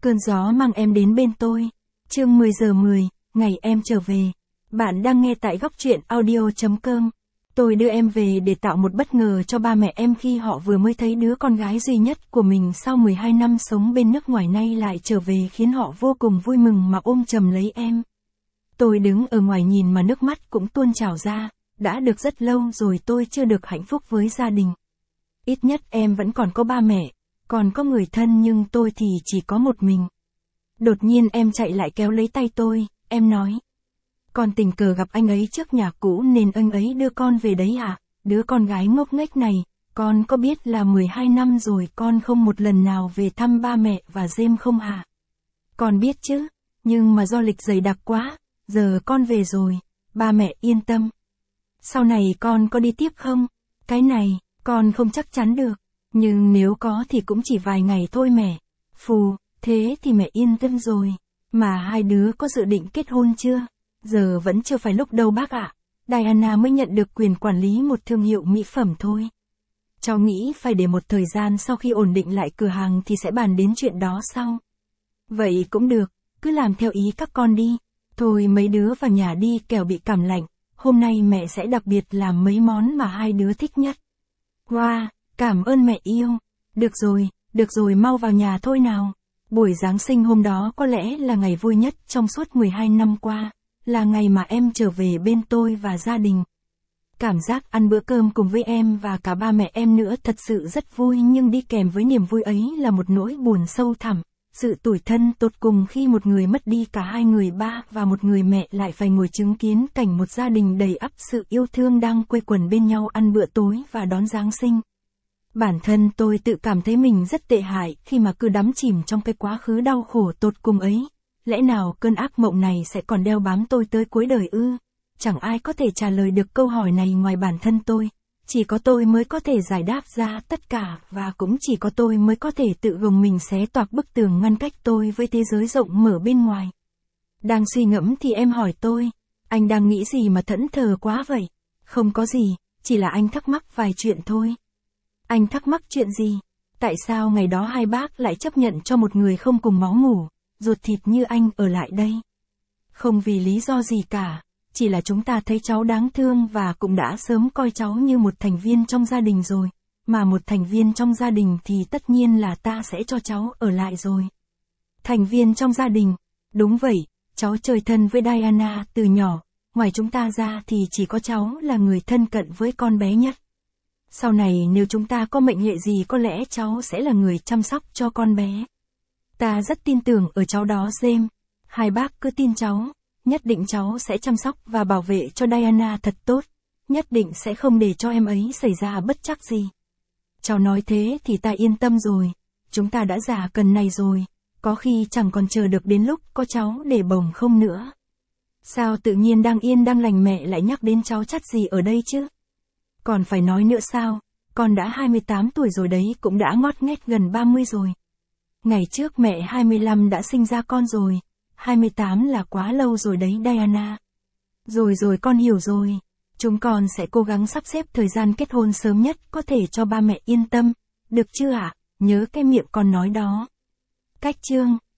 Cơn gió mang em đến bên tôi. Chương 10 giờ 10, ngày em trở về. Bạn đang nghe tại góc truyện audio.com. Tôi đưa em về để tạo một bất ngờ cho ba mẹ em khi họ vừa mới thấy đứa con gái duy nhất của mình sau 12 năm sống bên nước ngoài nay lại trở về, khiến họ vô cùng vui mừng mà ôm chầm lấy em. Tôi đứng ở ngoài nhìn mà nước mắt cũng tuôn trào ra. Đã được rất lâu rồi tôi chưa được hạnh phúc với gia đình. Ít nhất em vẫn còn có ba mẹ, còn có người thân, nhưng tôi thì chỉ có một mình. Đột nhiên em chạy lại kéo lấy tay tôi, em nói. Con tình cờ gặp anh ấy trước nhà cũ nên anh ấy đưa con về đấy à? Đứa con gái ngốc nghếch này, con có biết là 12 năm rồi con không một lần nào về thăm ba mẹ và James không hả? Con biết chứ, nhưng mà do lịch dày đặc quá, giờ con về rồi, ba mẹ yên tâm. Sau này con có đi tiếp không? Cái này, con không chắc chắn được, nhưng nếu có thì cũng chỉ vài ngày thôi mẹ. Phù, thế thì mẹ yên tâm rồi. Mà hai đứa có dự định kết hôn chưa? Giờ vẫn chưa phải lúc đâu bác ạ. Diana mới nhận được quyền quản lý một thương hiệu mỹ phẩm thôi. Cháu nghĩ phải để một thời gian, sau khi ổn định lại cửa hàng thì sẽ bàn đến chuyện đó sau. Vậy cũng được, cứ làm theo ý các con đi. Thôi mấy đứa vào nhà đi kẻo bị cảm lạnh. Hôm nay mẹ sẽ đặc biệt làm mấy món mà hai đứa thích nhất. Wow, cảm ơn mẹ yêu. Được rồi mau vào nhà thôi nào. Buổi Giáng sinh hôm đó có lẽ là ngày vui nhất trong suốt 12 năm qua. Là ngày mà em trở về bên tôi và gia đình. Cảm giác ăn bữa cơm cùng với em và cả ba mẹ em nữa thật sự rất vui, nhưng đi kèm với niềm vui ấy là một nỗi buồn sâu thẳm. Sự tủi thân tột cùng khi một người mất đi cả hai người ba và một người mẹ lại phải ngồi chứng kiến cảnh một gia đình đầy ắp sự yêu thương đang quây quần bên nhau ăn bữa tối và đón Giáng sinh. Bản thân tôi tự cảm thấy mình rất tệ hại khi mà cứ đắm chìm trong cái quá khứ đau khổ tột cùng ấy. Lẽ nào cơn ác mộng này sẽ còn đeo bám tôi tới cuối đời ư? Chẳng ai có thể trả lời được câu hỏi này ngoài bản thân tôi. Chỉ có tôi mới có thể giải đáp ra tất cả, và cũng chỉ có tôi mới có thể tự gồng mình xé toạc bức tường ngăn cách tôi với thế giới rộng mở bên ngoài. Đang suy ngẫm thì em hỏi tôi, anh đang nghĩ gì mà thẫn thờ quá vậy? Không có gì, chỉ là anh thắc mắc vài chuyện thôi. Anh thắc mắc chuyện gì? Tại sao ngày đó hai bác lại chấp nhận cho một người không cùng máu mủ, ruột thịt như anh ở lại đây? Không vì lý do gì cả. Chỉ là chúng ta thấy cháu đáng thương và cũng đã sớm coi cháu như một thành viên trong gia đình rồi. Mà một thành viên trong gia đình thì tất nhiên là ta sẽ cho cháu ở lại rồi. Thành viên trong gia đình. Đúng vậy, cháu chơi thân với Diana từ nhỏ. Ngoài chúng ta ra thì chỉ có cháu là người thân cận với con bé nhất. Sau này nếu chúng ta có mệnh hệ gì có lẽ cháu sẽ là người chăm sóc cho con bé. Ta rất tin tưởng ở cháu đó James. Hai bác cứ tin cháu. Nhất định cháu sẽ chăm sóc và bảo vệ cho Diana thật tốt. Nhất định sẽ không để cho em ấy xảy ra bất trắc gì. Cháu nói thế thì ta yên tâm rồi. Chúng ta đã già cần này rồi. Có khi chẳng còn chờ được đến lúc có cháu để bồng không nữa. Sao tự nhiên đang yên đang lành mẹ lại nhắc đến cháu chắt gì ở đây chứ? Còn phải nói nữa sao? Con đã 28 tuổi rồi đấy, cũng đã ngót nghét gần 30 rồi. Ngày trước mẹ 25 đã sinh ra con rồi. 28 là quá lâu rồi đấy Diana. Rồi con hiểu rồi. Chúng con sẽ cố gắng sắp xếp thời gian kết hôn sớm nhất có thể cho ba mẹ yên tâm. Được chưa ạ? Nhớ cái miệng con nói đó. Cách chương